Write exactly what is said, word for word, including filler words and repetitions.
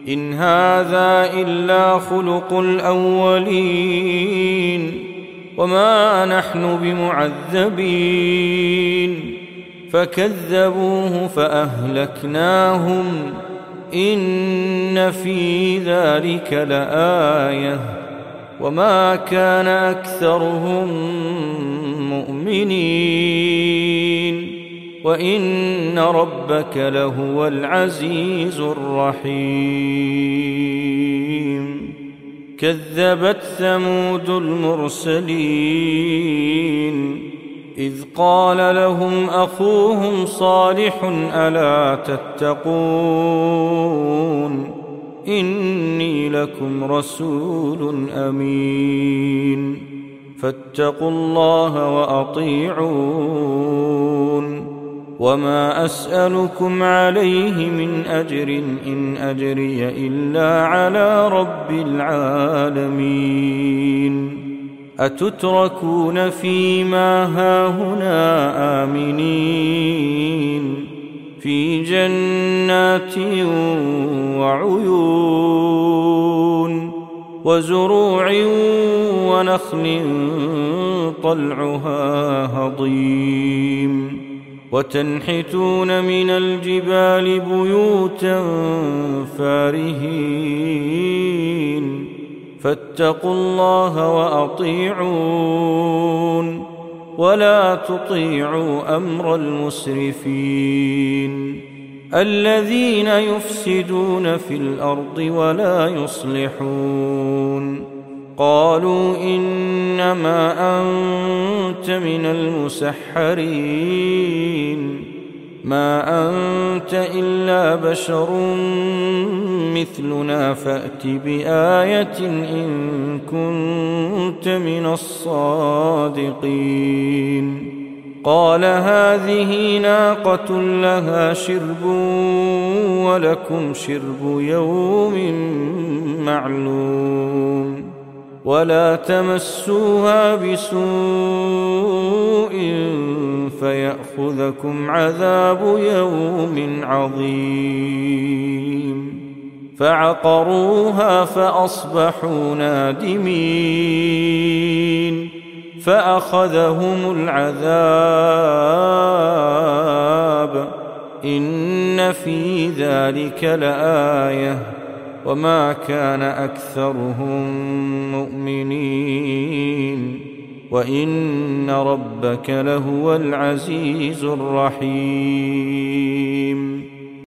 إن هذا إلا خلق الأولين وما نحن بمعذبين فكذبوه فأهلكناهم إن في ذلك لآية وما كان أكثرهم مؤمنين وإن ربك لهو العزيز الرحيم كذبت ثمود المرسلين إذ قال لهم أخوهم صالح ألا تتقون إني لكم رسول أمين فاتقوا الله وأطيعون وما أسألكم عليه من أجر إن أجري إلا على رب العالمين أتتركون فيما هاهنا آمنين في جنات وعيون وزروع ونخل طلعها هضيم وتنحتون من الجبال بيوتا فارهين فاتقوا الله وأطيعون ولا تطيعوا أمر المسرفين الذين يفسدون في الأرض ولا يصلحون قالوا إنما أنت من المسحرين ما أنت إلا بشر مثلنا فأت بآية إن كنت من الصادقين قال هذه ناقة لها شرب ولكم شرب يوم معلوم ولا تمسوها بسوء فيأخذكم عذاب يوم عظيم فعقروها فأصبحوا نادمين فأخذهم العذاب إن في ذلك لآية وما كان أكثرهم مؤمنين وإن ربك لهو العزيز الرحيم